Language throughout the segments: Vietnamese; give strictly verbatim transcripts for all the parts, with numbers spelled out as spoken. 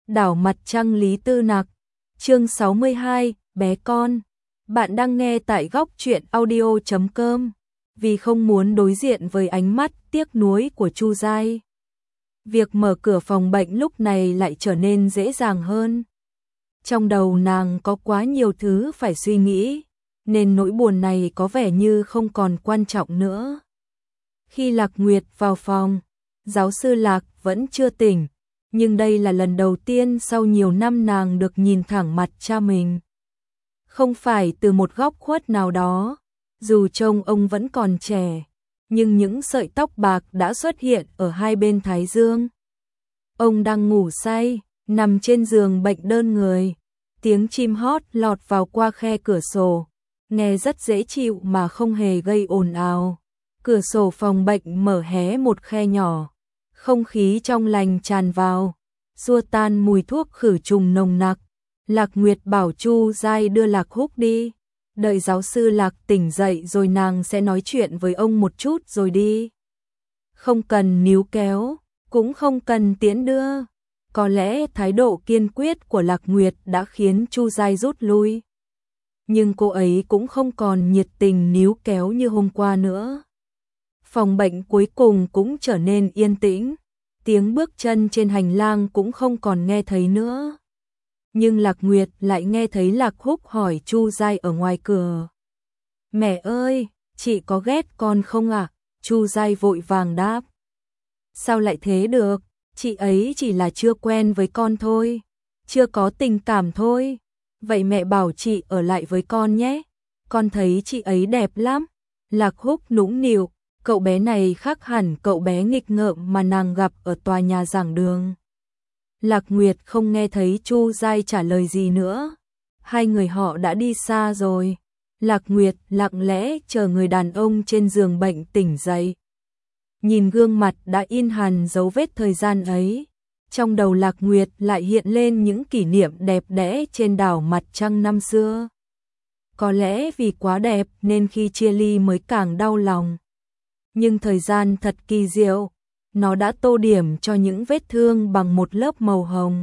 Đảo mặt trăng Lý Tư Nặc, chương sáu mươi hai, bé con. Bạn đang nghe tại góc truyện audio chấm com. Vì không muốn đối diện với ánh mắt tiếc nuối của Chu Giai, việc mở cửa phòng bệnh lúc này lại trở nên dễ dàng hơn. Trong đầu nàng có quá nhiều thứ phải suy nghĩ, nên nỗi buồn này có vẻ như không còn quan trọng nữa. Khi Lạc Nguyệt vào phòng, giáo sư Lạc vẫn chưa tỉnh, nhưng đây là lần đầu tiên sau nhiều năm nàng được nhìn thẳng mặt cha mình. Không phải từ một góc khuất nào đó, dù trông ông vẫn còn trẻ, nhưng những sợi tóc bạc đã xuất hiện ở hai bên thái dương. Ông đang ngủ say, nằm trên giường bệnh đơn người, tiếng chim hót lọt vào qua khe cửa sổ, nghe rất dễ chịu mà không hề gây ồn ào. Cửa sổ phòng bệnh mở hé một khe nhỏ, không khí trong lành tràn vào, xua tan mùi thuốc khử trùng nồng nặc. Lạc Nguyệt bảo Chu Giai đưa Lạc Húc đi, đợi giáo sư Lạc tỉnh dậy rồi nàng sẽ nói chuyện với ông một chút rồi đi. Không cần níu kéo, cũng không cần tiễn đưa. Có lẽ thái độ kiên quyết của Lạc Nguyệt đã khiến Chu Giai rút lui. Nhưng cô ấy cũng không còn nhiệt tình níu kéo như hôm qua nữa. Phòng bệnh cuối cùng cũng trở nên yên tĩnh, tiếng bước chân trên hành lang cũng không còn nghe thấy nữa. Nhưng Lạc Nguyệt lại nghe thấy Lạc Húc hỏi Chu Giai ở ngoài cửa. Mẹ ơi, chị có ghét con không ạ? À? Chu Giai vội vàng đáp. Sao lại thế được, chị ấy chỉ là chưa quen với con thôi, chưa có tình cảm thôi. Vậy mẹ bảo chị ở lại với con nhé, con thấy chị ấy đẹp lắm. Lạc Húc nũng nịu, cậu bé này khác hẳn cậu bé nghịch ngợm mà nàng gặp ở tòa nhà giảng đường. Lạc Nguyệt không nghe thấy Chu Giai trả lời gì nữa. Hai người họ đã đi xa rồi. Lạc Nguyệt lặng lẽ chờ người đàn ông trên giường bệnh tỉnh dậy. Nhìn gương mặt đã in hằn dấu vết thời gian ấy, trong đầu Lạc Nguyệt lại hiện lên những kỷ niệm đẹp đẽ trên đảo mặt trăng năm xưa. Có lẽ vì quá đẹp nên khi chia ly mới càng đau lòng. Nhưng thời gian thật kỳ diệu, nó đã tô điểm cho những vết thương bằng một lớp màu hồng,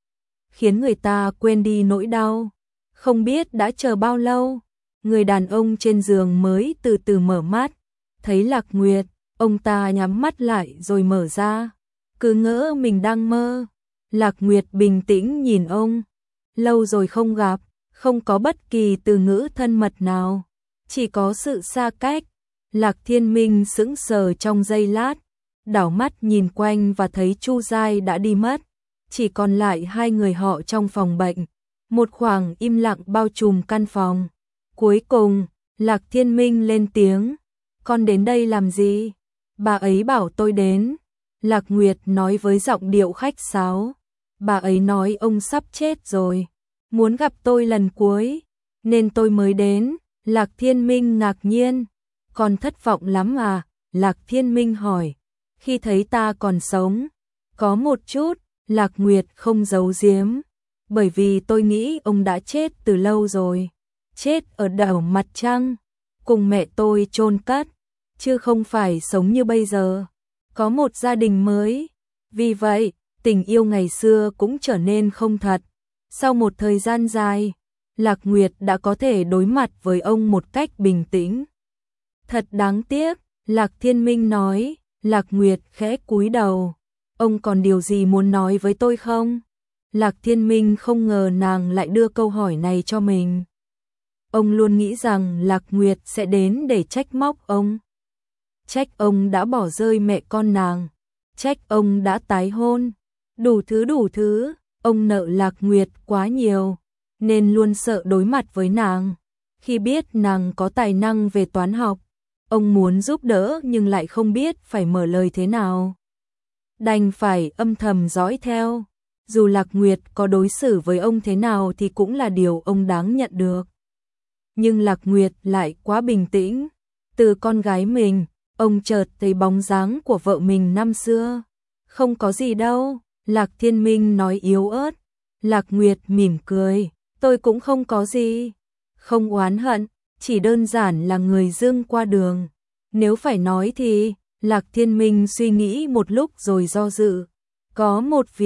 khiến người ta quên đi nỗi đau. Không biết đã chờ bao lâu, người đàn ông trên giường mới từ từ mở mắt, thấy Lạc Nguyệt, ông ta nhắm mắt lại rồi mở ra, cứ ngỡ mình đang mơ. Lạc Nguyệt bình tĩnh nhìn ông, lâu rồi không gặp, không có bất kỳ từ ngữ thân mật nào, chỉ có sự xa cách. Lạc Thiên Minh sững sờ trong giây lát, đảo mắt nhìn quanh và thấy Chu Giai đã đi mất, chỉ còn lại hai người họ trong phòng bệnh. Một khoảng im lặng bao trùm căn phòng. Cuối cùng, Lạc Thiên Minh lên tiếng, con đến đây làm gì? Bà ấy bảo tôi đến. Lạc Nguyệt nói với giọng điệu khách sáo, bà ấy nói ông sắp chết rồi, muốn gặp tôi lần cuối, nên tôi mới đến. Lạc Thiên Minh ngạc nhiên, con thất vọng lắm à? Lạc Thiên Minh hỏi. Khi thấy ta còn sống, có một chút. Lạc Nguyệt không giấu giếm, bởi vì tôi nghĩ ông đã chết từ lâu rồi, chết ở đảo mặt trăng, cùng mẹ tôi chôn cất, chứ không phải sống như bây giờ, có một gia đình mới. Vì vậy, tình yêu ngày xưa cũng trở nên không thật. Sau một thời gian dài, Lạc Nguyệt đã có thể đối mặt với ông một cách bình tĩnh. Thật đáng tiếc, Lạc Thiên Minh nói. Lạc Nguyệt khẽ cúi đầu. Ông còn điều gì muốn nói với tôi không? Lạc Thiên Minh không ngờ nàng lại đưa câu hỏi này cho mình. Ông luôn nghĩ rằng Lạc Nguyệt sẽ đến để trách móc ông. Trách ông đã bỏ rơi mẹ con nàng, trách ông đã tái hôn, đủ thứ đủ thứ. Ông nợ Lạc Nguyệt quá nhiều, nên luôn sợ đối mặt với nàng. Khi biết nàng có tài năng về toán học, ông muốn giúp đỡ nhưng lại không biết phải mở lời thế nào. Đành phải âm thầm dõi theo, dù Lạc Nguyệt có đối xử với ông thế nào thì cũng là điều ông đáng nhận được. Nhưng Lạc Nguyệt lại quá bình tĩnh, từ con gái mình, ông chợt thấy bóng dáng của vợ mình năm xưa. Không có gì đâu, Lạc Thiên Minh nói yếu ớt. Lạc Nguyệt mỉm cười, tôi cũng không có gì, không oán hận, chỉ đơn giản là người dưng qua đường. Nếu phải nói thì, Lạc Thiên Minh suy nghĩ một lúc rồi do dự. Có một việc,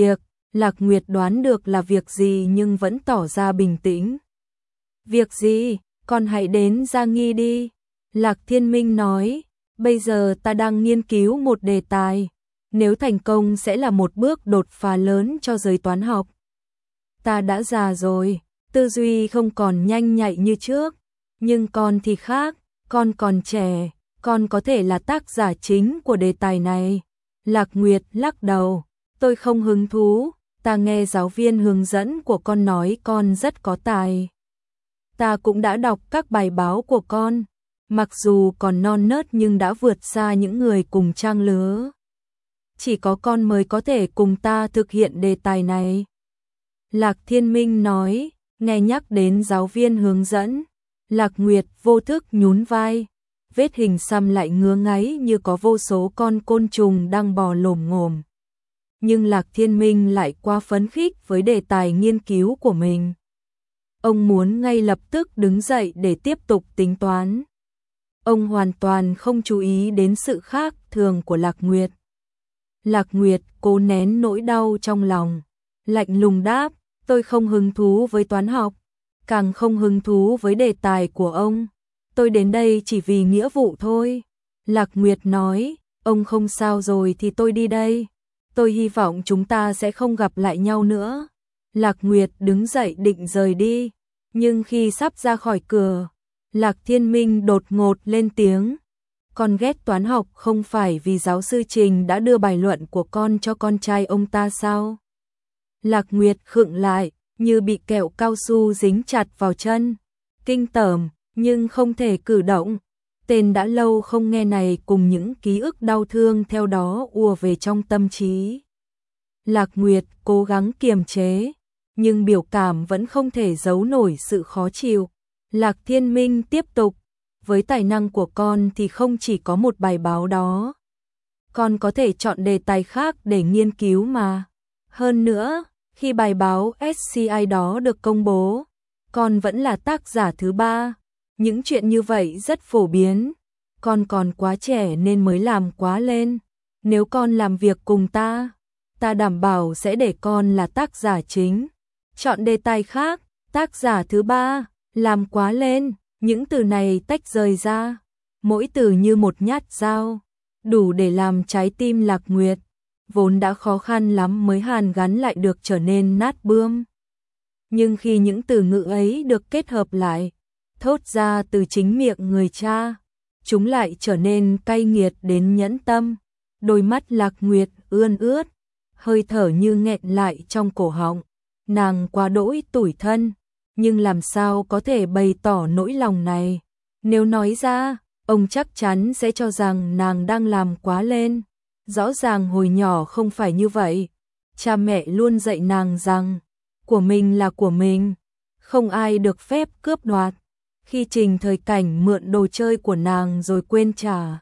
Lạc Nguyệt đoán được là việc gì nhưng vẫn tỏ ra bình tĩnh. Việc gì, con hãy đến Gia Nghi đi. Lạc Thiên Minh nói, bây giờ ta đang nghiên cứu một đề tài. Nếu thành công sẽ là một bước đột phá lớn cho giới toán học. Ta đã già rồi, tư duy không còn nhanh nhạy như trước. Nhưng con thì khác, con còn trẻ, con có thể là tác giả chính của đề tài này. Lạc Nguyệt lắc đầu, tôi không hứng thú, ta nghe giáo viên hướng dẫn của con nói con rất có tài. Ta cũng đã đọc các bài báo của con, mặc dù còn non nớt nhưng đã vượt xa những người cùng trang lứa. Chỉ có con mới có thể cùng ta thực hiện đề tài này. Lạc Thiên Minh nói, nghe nhắc đến giáo viên hướng dẫn. Lạc Nguyệt vô thức nhún vai, vết hình xăm lại ngứa ngáy như có vô số con côn trùng đang bò lồm ngồm. Nhưng Lạc Thiên Minh lại quá phấn khích với đề tài nghiên cứu của mình. Ông muốn ngay lập tức đứng dậy để tiếp tục tính toán. Ông hoàn toàn không chú ý đến sự khác thường của Lạc Nguyệt. Lạc Nguyệt cố nén nỗi đau trong lòng, lạnh lùng đáp, tôi không hứng thú với toán học, càng không hứng thú với đề tài của ông. Tôi đến đây chỉ vì nghĩa vụ thôi. Lạc Nguyệt nói, ông không sao rồi thì tôi đi đây. Tôi hy vọng chúng ta sẽ không gặp lại nhau nữa. Lạc Nguyệt đứng dậy định rời đi, nhưng khi sắp ra khỏi cửa, Lạc Thiên Minh đột ngột lên tiếng. Con ghét toán học không phải vì giáo sư Trình đã đưa bài luận của con cho con trai ông ta sao? Lạc Nguyệt khựng lại, như bị kẹo cao su dính chặt vào chân. Kinh tởm, nhưng không thể cử động. Tên đã lâu không nghe này cùng những ký ức đau thương theo đó ùa về trong tâm trí. Lạc Nguyệt cố gắng kiềm chế, nhưng biểu cảm vẫn không thể giấu nổi sự khó chịu. Lạc Thiên Minh tiếp tục, với tài năng của con thì không chỉ có một bài báo đó. Con có thể chọn đề tài khác để nghiên cứu mà. Hơn nữa, khi bài báo ét xê i đó được công bố, con vẫn là tác giả thứ ba. Những chuyện như vậy rất phổ biến. Con còn quá trẻ nên mới làm quá lên. Nếu con làm việc cùng ta, ta đảm bảo sẽ để con là tác giả chính. Chọn đề tài khác, tác giả thứ ba, làm quá lên. Những từ này tách rời ra, mỗi từ như một nhát dao, đủ để làm trái tim Lạc Nguyệt, vốn đã khó khăn lắm mới hàn gắn lại được trở nên nát bươm. Nhưng khi những từ ngữ ấy được kết hợp lại, thốt ra từ chính miệng người cha, chúng lại trở nên cay nghiệt đến nhẫn tâm. Đôi mắt Lạc Nguyệt ươn ướt, hơi thở như nghẹn lại trong cổ họng. Nàng quá đỗi tủi thân, nhưng làm sao có thể bày tỏ nỗi lòng này? Nếu nói ra, ông chắc chắn sẽ cho rằng nàng đang làm quá lên. Rõ ràng hồi nhỏ không phải như vậy. Cha mẹ luôn dạy nàng rằng, của mình là của mình, không ai được phép cướp đoạt. Khi Trình Thời Cảnh mượn đồ chơi của nàng rồi quên trả,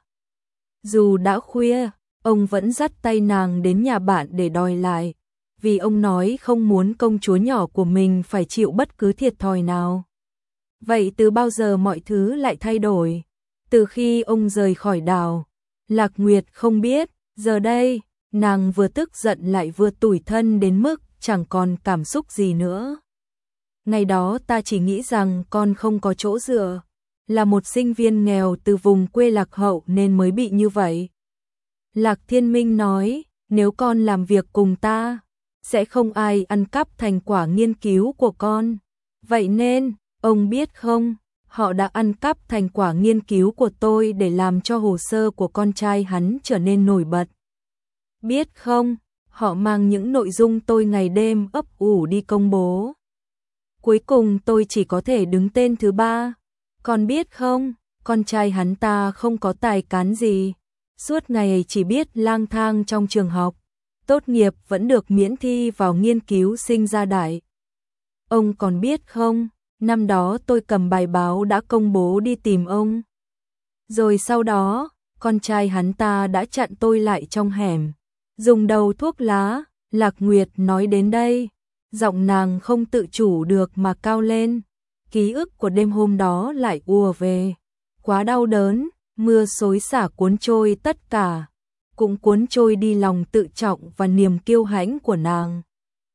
dù đã khuya, ông vẫn dắt tay nàng đến nhà bạn để đòi lại, vì ông nói không muốn công chúa nhỏ của mình phải chịu bất cứ thiệt thòi nào. Vậy từ bao giờ mọi thứ lại thay đổi? Từ khi ông rời khỏi đảo, Lạc Nguyệt không biết. Giờ đây, nàng vừa tức giận lại vừa tủi thân đến mức chẳng còn cảm xúc gì nữa. Ngày đó ta chỉ nghĩ rằng con không có chỗ dựa, là một sinh viên nghèo từ vùng quê lạc hậu nên mới bị như vậy. Lạc Thiên Minh nói, nếu con làm việc cùng ta, sẽ không ai ăn cắp thành quả nghiên cứu của con. Vậy nên, ông biết không, họ đã ăn cắp thành quả nghiên cứu của tôi để làm cho hồ sơ của con trai hắn trở nên nổi bật. Biết không, họ mang những nội dung tôi ngày đêm ấp ủ đi công bố. Cuối cùng tôi chỉ có thể đứng tên thứ ba. Con biết không, con trai hắn ta không có tài cán gì, suốt ngày chỉ biết lang thang trong trường học, tốt nghiệp vẫn được miễn thi vào nghiên cứu sinh gia đại. Ông còn biết không, năm đó tôi cầm bài báo đã công bố đi tìm ông. Rồi sau đó, con trai hắn ta đã chặn tôi lại trong hẻm, dùng đầu thuốc lá. Lạc Nguyệt nói đến đây, giọng nàng không tự chủ được mà cao lên. Ký ức của đêm hôm đó lại ùa về, quá đau đớn, mưa xối xả cuốn trôi tất cả, cũng cuốn trôi đi lòng tự trọng và niềm kiêu hãnh của nàng.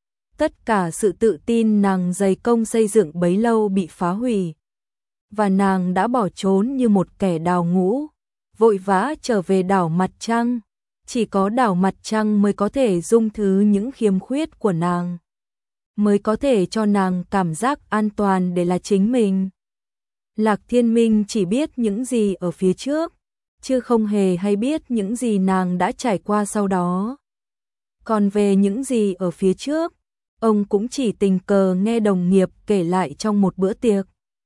tất cả sự tự tin nàng dày công xây dựng bấy lâu bị phá hủy. Và nàng đã bỏ trốn như một kẻ đào ngũ, vội vã trở về đảo Mặt Trăng. Chỉ có đảo Mặt Trăng mới có thể dung thứ những khiếm khuyết của nàng, mới có thể cho nàng cảm giác an toàn để là chính mình. Lạc Thiên Minh chỉ biết những gì ở phía trước, chứ không hề hay biết những gì nàng đã trải qua sau đó. Còn về những gì ở phía trước, ông cũng chỉ tình cờ nghe đồng nghiệp kể lại trong một bữa tiệc.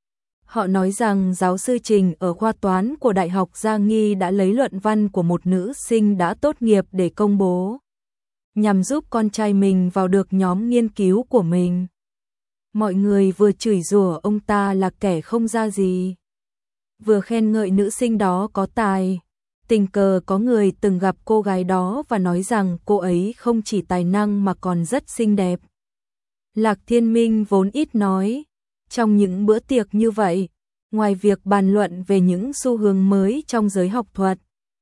Họ nói rằng giáo sư Trình ở khoa toán của Đại học Gia Nghi đã lấy luận văn của một nữ sinh đã tốt nghiệp để công bố, nhằm giúp con trai mình vào được nhóm nghiên cứu của mình. Mọi người vừa chửi rủa ông ta là kẻ không ra gì, vừa khen ngợi nữ sinh đó có tài. Tình cờ có người từng gặp cô gái đó và nói rằng cô ấy không chỉ tài năng mà còn rất xinh đẹp. Lạc Thiên Minh vốn ít nói. Trong những bữa tiệc như vậy, ngoài việc bàn luận về những xu hướng mới trong giới học thuật,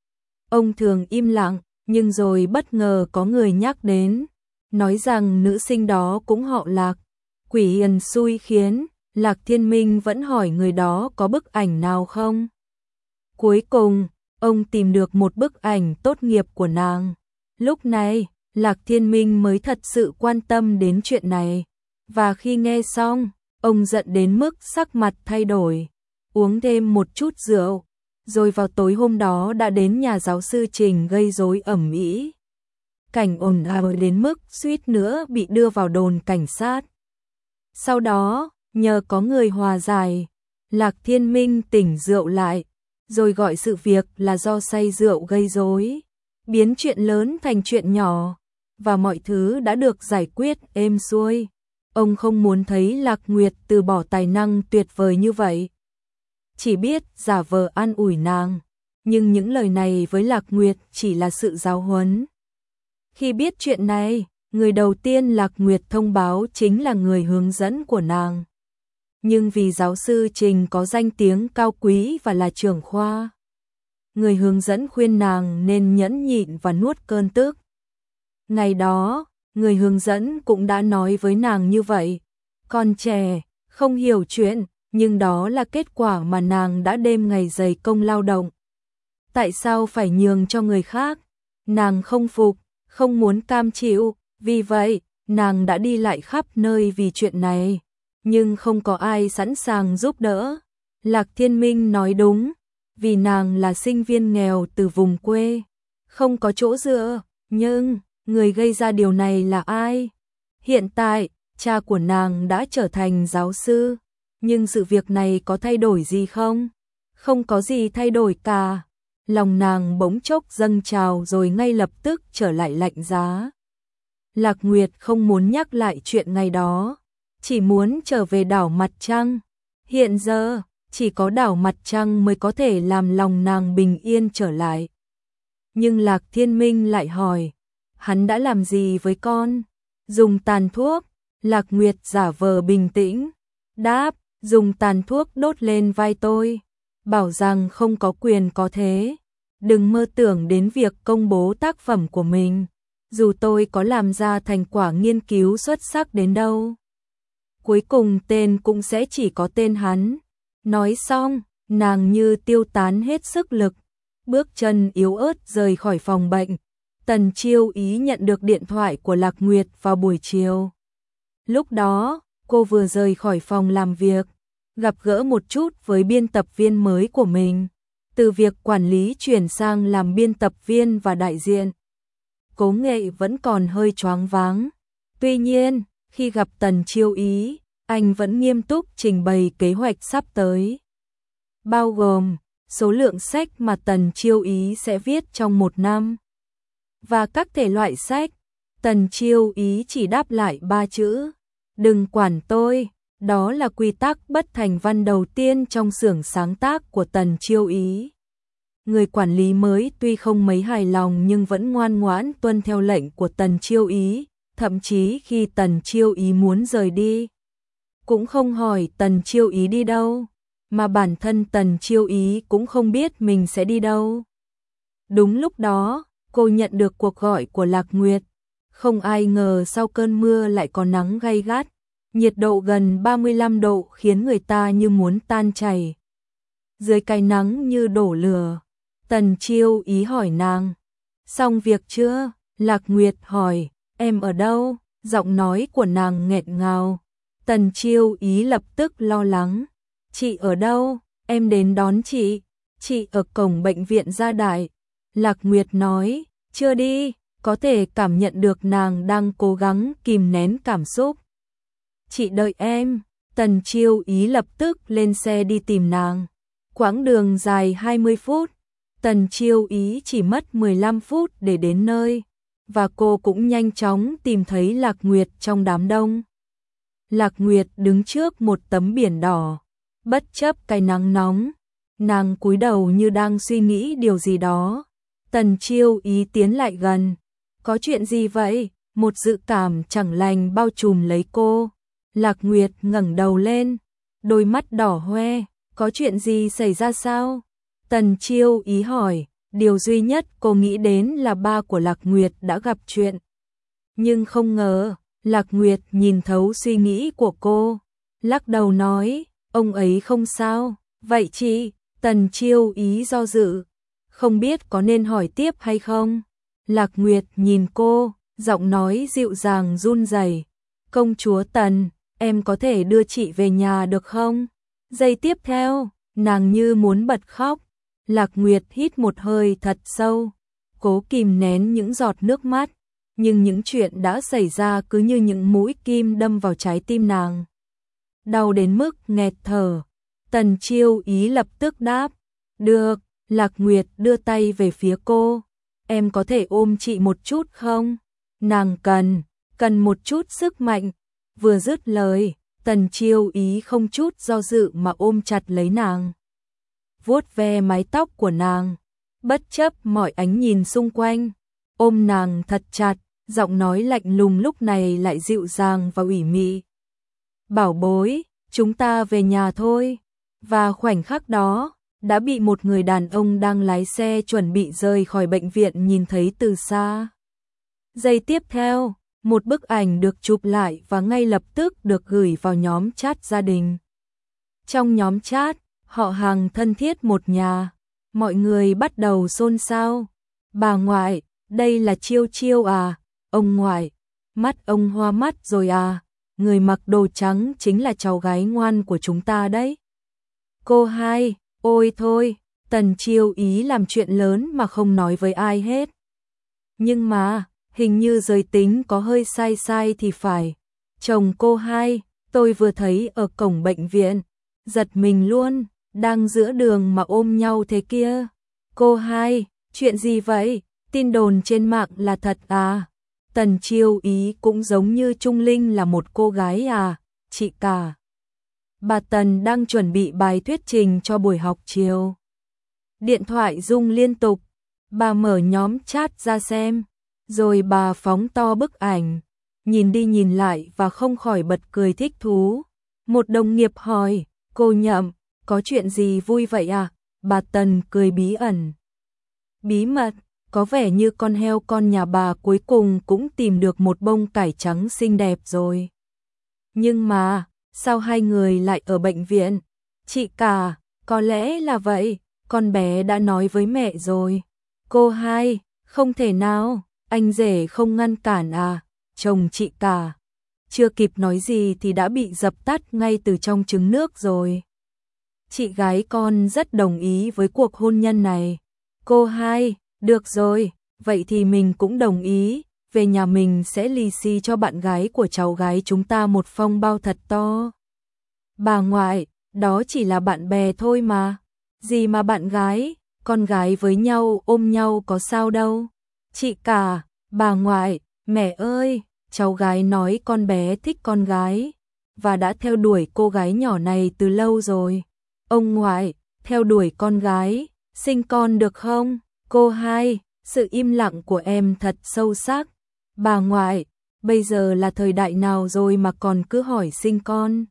ông thường im lặng, nhưng rồi bất ngờ có người nhắc đến, nói rằng nữ sinh đó cũng họ Lạc. Quỷ hiền xui khiến, Lạc Thiên Minh vẫn hỏi người đó có bức ảnh nào không. Cuối cùng, ông tìm được một bức ảnh tốt nghiệp của nàng. Lúc này, Lạc Thiên Minh mới thật sự quan tâm đến chuyện này. Và khi nghe xong, ông giận đến mức sắc mặt thay đổi, uống thêm một chút rượu, rồi vào tối hôm đó đã đến nhà giáo sư Trình gây rối ầm ĩ. Cảnh ồn ào đến mức suýt nữa bị đưa vào đồn cảnh sát. Sau đó, nhờ có người hòa giải, Lạc Thiên Minh tỉnh rượu lại, rồi gọi sự việc là do say rượu gây rối, biến chuyện lớn thành chuyện nhỏ, và mọi thứ đã được giải quyết êm xuôi. Ông không muốn thấy Lạc Nguyệt từ bỏ tài năng tuyệt vời như vậy, chỉ biết giả vờ an ủi nàng, nhưng những lời này với Lạc Nguyệt chỉ là sự giáo huấn. Khi biết chuyện này, người đầu tiên Lạc Nguyệt thông báo chính là người hướng dẫn của nàng. Nhưng vì giáo sư Trình có danh tiếng cao quý và là trưởng khoa, người hướng dẫn khuyên nàng nên nhẫn nhịn và nuốt cơn tức. Ngày đó, người hướng dẫn cũng đã nói với nàng như vậy. Con trẻ, không hiểu chuyện, nhưng đó là kết quả mà nàng đã đêm ngày dày công lao động. Tại sao phải nhường cho người khác? Nàng không phục, không muốn cam chịu, vì vậy, nàng đã đi lại khắp nơi vì chuyện này. Nhưng không có ai sẵn sàng giúp đỡ. Lạc Thiên Minh nói đúng, vì nàng là sinh viên nghèo từ vùng quê, không có chỗ dựa, nhưng người gây ra điều này là ai? Hiện tại, cha của nàng đã trở thành giáo sư, nhưng sự việc này có thay đổi gì không? Không có gì thay đổi cả. Lòng nàng bỗng chốc dâng trào rồi ngay lập tức trở lại lạnh giá. Lạc Nguyệt không muốn nhắc lại chuyện ngày đó, chỉ muốn trở về đảo Mặt Trăng. Hiện giờ, chỉ có đảo Mặt Trăng mới có thể làm lòng nàng bình yên trở lại. Nhưng Lạc Thiên Minh lại hỏi, hắn đã làm gì với con? Dùng tàn thuốc. Lạc Nguyệt giả vờ bình tĩnh, đáp, dùng tàn thuốc đốt lên vai tôi, bảo rằng không có quyền có thế. Đừng mơ tưởng đến việc công bố tác phẩm của mình, dù tôi có làm ra thành quả nghiên cứu xuất sắc đến đâu. Cuối cùng tên cũng sẽ chỉ có tên hắn. Nói xong, nàng như tiêu tán hết sức lực, bước chân yếu ớt rời khỏi phòng bệnh. Tần Chiêu Ý nhận được điện thoại của Lạc Nguyệt vào buổi chiều. Lúc đó, cô vừa rời khỏi phòng làm việc, gặp gỡ một chút với biên tập viên mới của mình, từ việc quản lý chuyển sang làm biên tập viên và đại diện. Cố Nghệ vẫn còn hơi choáng váng. Tuy nhiên, khi gặp Tần Chiêu Ý, anh vẫn nghiêm túc trình bày kế hoạch sắp tới, bao gồm số lượng sách mà Tần Chiêu Ý sẽ viết trong một năm và các thể loại sách. Tần Chiêu Ý chỉ đáp lại ba chữ: đừng quản tôi. Đó là quy tắc bất thành văn đầu tiên trong xưởng sáng tác của Tần Chiêu Ý. Người quản lý mới tuy không mấy hài lòng nhưng vẫn ngoan ngoãn tuân theo lệnh của Tần Chiêu Ý, thậm chí khi Tần Chiêu Ý muốn rời đi, cũng không hỏi Tần Chiêu Ý đi đâu, mà bản thân Tần Chiêu Ý cũng không biết mình sẽ đi đâu. Đúng lúc đó, cô nhận được cuộc gọi của Lạc Nguyệt. Không ai ngờ sau cơn mưa lại có nắng gay gắt, nhiệt độ gần ba mươi lăm độ khiến người ta như muốn tan chảy. Dưới cái nắng như đổ lửa, Tần Chiêu Ý hỏi nàng, xong việc chưa? Lạc Nguyệt hỏi, em ở đâu? Giọng nói của nàng nghẹn ngào. Tần Chiêu Ý lập tức lo lắng, chị ở đâu? Em đến đón chị. Chị ở cổng bệnh viện Gia Đại. Lạc Nguyệt nói, chưa đi, có thể cảm nhận được nàng đang cố gắng kìm nén cảm xúc. Chị đợi em. Tần Chiêu Ý lập tức lên xe đi tìm nàng. Quãng đường dài hai mươi phút, Tần Chiêu Ý chỉ mất mười lăm phút để đến nơi, và cô cũng nhanh chóng tìm thấy Lạc Nguyệt trong đám đông. Lạc Nguyệt đứng trước một tấm biển đỏ, bất chấp cái nắng nóng, nàng cúi đầu như đang suy nghĩ điều gì đó. Tần Chiêu Ý tiến lại gần, có chuyện gì vậy? Một dự cảm chẳng lành bao trùm lấy cô. Lạc Nguyệt ngẩng đầu lên, đôi mắt đỏ hoe, có chuyện gì xảy ra sao? Tần Chiêu Ý hỏi, điều duy nhất cô nghĩ đến là ba của Lạc Nguyệt đã gặp chuyện. Nhưng không ngờ, Lạc Nguyệt nhìn thấu suy nghĩ của cô, lắc đầu nói, ông ấy không sao. Vậy chị? Tần Chiêu Ý do dự, không biết có nên hỏi tiếp hay không. Lạc Nguyệt nhìn cô, giọng nói dịu dàng run rẩy, công chúa Tần, em có thể đưa chị về nhà được không? Giây tiếp theo, nàng như muốn bật khóc. Lạc Nguyệt hít một hơi thật sâu, cố kìm nén những giọt nước mắt, nhưng những chuyện đã xảy ra cứ như những mũi kim đâm vào trái tim nàng. Đau đến mức nghẹt thở. Tần Chiêu Ý lập tức đáp, được. Lạc Nguyệt đưa tay về phía cô, em có thể ôm chị một chút không? Nàng cần, cần một chút sức mạnh. Vừa dứt lời, Tần Chiêu Ý không chút do dự mà ôm chặt lấy nàng, vuốt ve mái tóc của nàng, bất chấp mọi ánh nhìn xung quanh, ôm nàng thật chặt, giọng nói lạnh lùng lúc này lại dịu dàng và ủy mị. Bảo bối, chúng ta về nhà thôi. Và khoảnh khắc đó, đã bị một người đàn ông đang lái xe chuẩn bị rời khỏi bệnh viện nhìn thấy từ xa. Giây tiếp theo, một bức ảnh được chụp lại và ngay lập tức được gửi vào nhóm chat gia đình. Trong nhóm chat, họ hàng thân thiết một nhà, mọi người bắt đầu xôn xao. Bà ngoại, đây là Chiêu Chiêu à? Ông ngoại, mắt ông hoa mắt rồi à? Người mặc đồ trắng chính là cháu gái ngoan của chúng ta đấy. Cô hai, ôi thôi, Tần Chiêu Ý làm chuyện lớn mà không nói với ai hết. Nhưng mà, hình như giới tính có hơi sai sai thì phải. Chồng cô hai, tôi vừa thấy ở cổng bệnh viện, giật mình luôn, đang giữa đường mà ôm nhau thế kia. Cô hai, chuyện gì vậy? Tin đồn trên mạng là thật à? Tần Chiêu Ý cũng giống như Trung Linh là một cô gái à? Chị cả. Bà Tần đang chuẩn bị bài thuyết trình cho buổi học chiều. Điện thoại rung liên tục, bà mở nhóm chat ra xem, rồi bà phóng to bức ảnh, nhìn đi nhìn lại và không khỏi bật cười thích thú. Một đồng nghiệp hỏi, cô Nhậm, có chuyện gì vui vậy à? Bà Tần cười bí ẩn. Bí mật, có vẻ như con heo con nhà bà cuối cùng cũng tìm được một bông cải trắng xinh đẹp rồi. Nhưng mà, sao hai người lại ở bệnh viện? Chị cả, có lẽ là vậy, con bé đã nói với mẹ rồi. Cô hai, không thể nào, anh rể không ngăn cản à? Chồng chị cả, chưa kịp nói gì thì đã bị dập tắt ngay từ trong trứng nước rồi. Chị gái con rất đồng ý với cuộc hôn nhân này. Cô hai, được rồi, vậy thì mình cũng đồng ý, về nhà mình sẽ lì xì cho bạn gái của cháu gái chúng ta một phong bao thật to. Bà ngoại, đó chỉ là bạn bè thôi mà. Gì mà bạn gái, con gái với nhau ôm nhau có sao đâu. Chị cả, bà ngoại, mẹ ơi, cháu gái nói con bé thích con gái, và đã theo đuổi cô gái nhỏ này từ lâu rồi. Ông ngoại, theo đuổi con gái, sinh con được không? Cô hai, sự im lặng của em thật sâu sắc. Bà ngoại, bây giờ là thời đại nào rồi mà còn cứ hỏi sinh con?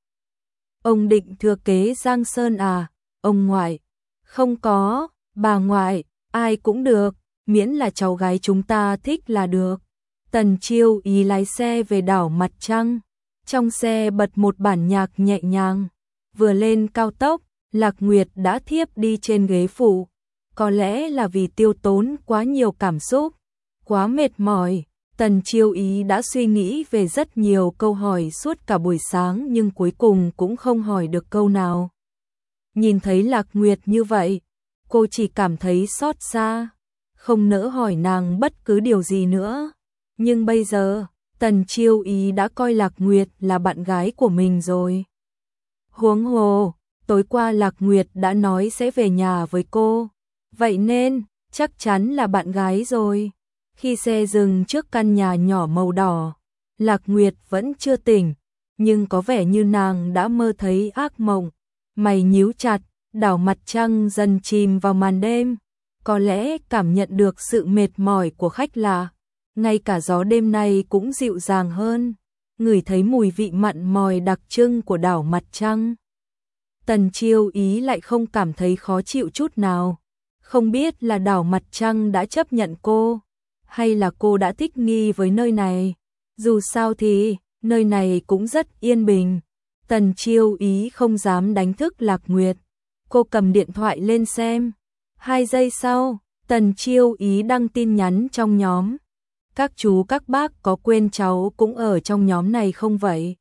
Ông định thừa kế Giang Sơn à? Ông ngoại, không có, bà ngoại, ai cũng được, miễn là cháu gái chúng ta thích là được. Tần Chiêu Ý lái xe về đảo Mặt Trăng. Trong xe bật một bản nhạc nhẹ nhàng. Vừa lên cao tốc, Lạc Nguyệt đã thiếp đi trên ghế phụ. Có lẽ là vì tiêu tốn quá nhiều cảm xúc, quá mệt mỏi. Tần Chiêu Ý đã suy nghĩ về rất nhiều câu hỏi suốt cả buổi sáng nhưng cuối cùng cũng không hỏi được câu nào. Nhìn thấy Lạc Nguyệt như vậy, cô chỉ cảm thấy xót xa, không nỡ hỏi nàng bất cứ điều gì nữa. Nhưng bây giờ, Tần Chiêu Ý đã coi Lạc Nguyệt là bạn gái của mình rồi. Huống hồ, tối qua Lạc Nguyệt đã nói sẽ về nhà với cô, vậy nên chắc chắn là bạn gái rồi. Khi xe dừng trước căn nhà nhỏ màu đỏ, Lạc Nguyệt vẫn chưa tỉnh, nhưng có vẻ như nàng đã mơ thấy ác mộng. Mày nhíu chặt, đảo Mặt Trăng dần chìm vào màn đêm, có lẽ cảm nhận được sự mệt mỏi của khách lạ. Ngay cả gió đêm nay cũng dịu dàng hơn, ngửi thấy mùi vị mặn mòi đặc trưng của đảo Mặt Trăng. Tần Chiêu Ý lại không cảm thấy khó chịu chút nào, không biết là đảo Mặt Trăng đã chấp nhận cô, hay là cô đã thích nghi với nơi này. Dù sao thì, nơi này cũng rất yên bình. Tần Chiêu Ý không dám đánh thức Lạc Nguyệt. Cô cầm điện thoại lên xem. Hai giây sau, Tần Chiêu Ý đăng tin nhắn trong nhóm. Các chú các bác có quên cháu cũng ở trong nhóm này không vậy?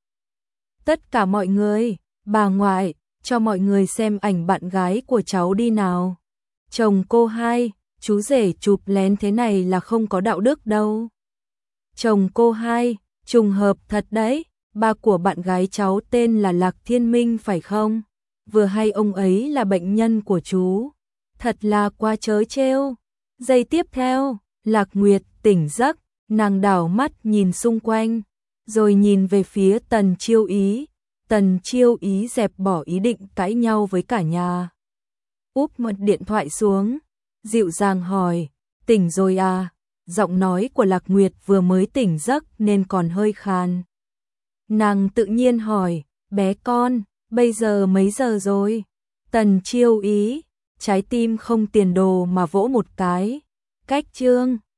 Tất cả mọi người, bà ngoại, cho mọi người xem ảnh bạn gái của cháu đi nào. Chồng cô hai, chú rể chụp lén thế này là không có đạo đức đâu. Chồng cô hai, trùng hợp thật đấy, ba của bạn gái cháu tên là Lạc Thiên Minh phải không? Vừa hay ông ấy là bệnh nhân của chú. Thật là quá trớ trêu. Giây tiếp theo, Lạc Nguyệt tỉnh giấc, nàng đảo mắt nhìn xung quanh, rồi nhìn về phía Tần Chiêu Ý. Tần Chiêu Ý dẹp bỏ ý định cãi nhau với cả nhà. Úp một điện thoại xuống, dịu dàng hỏi, tỉnh rồi à? Giọng nói của Lạc Nguyệt vừa mới tỉnh giấc nên còn hơi khàn. Nàng tự nhiên hỏi, bé con, bây giờ mấy giờ rồi? Tần Chiêu Ý, trái tim không tiền đồ mà vỗ một cái. Cách chương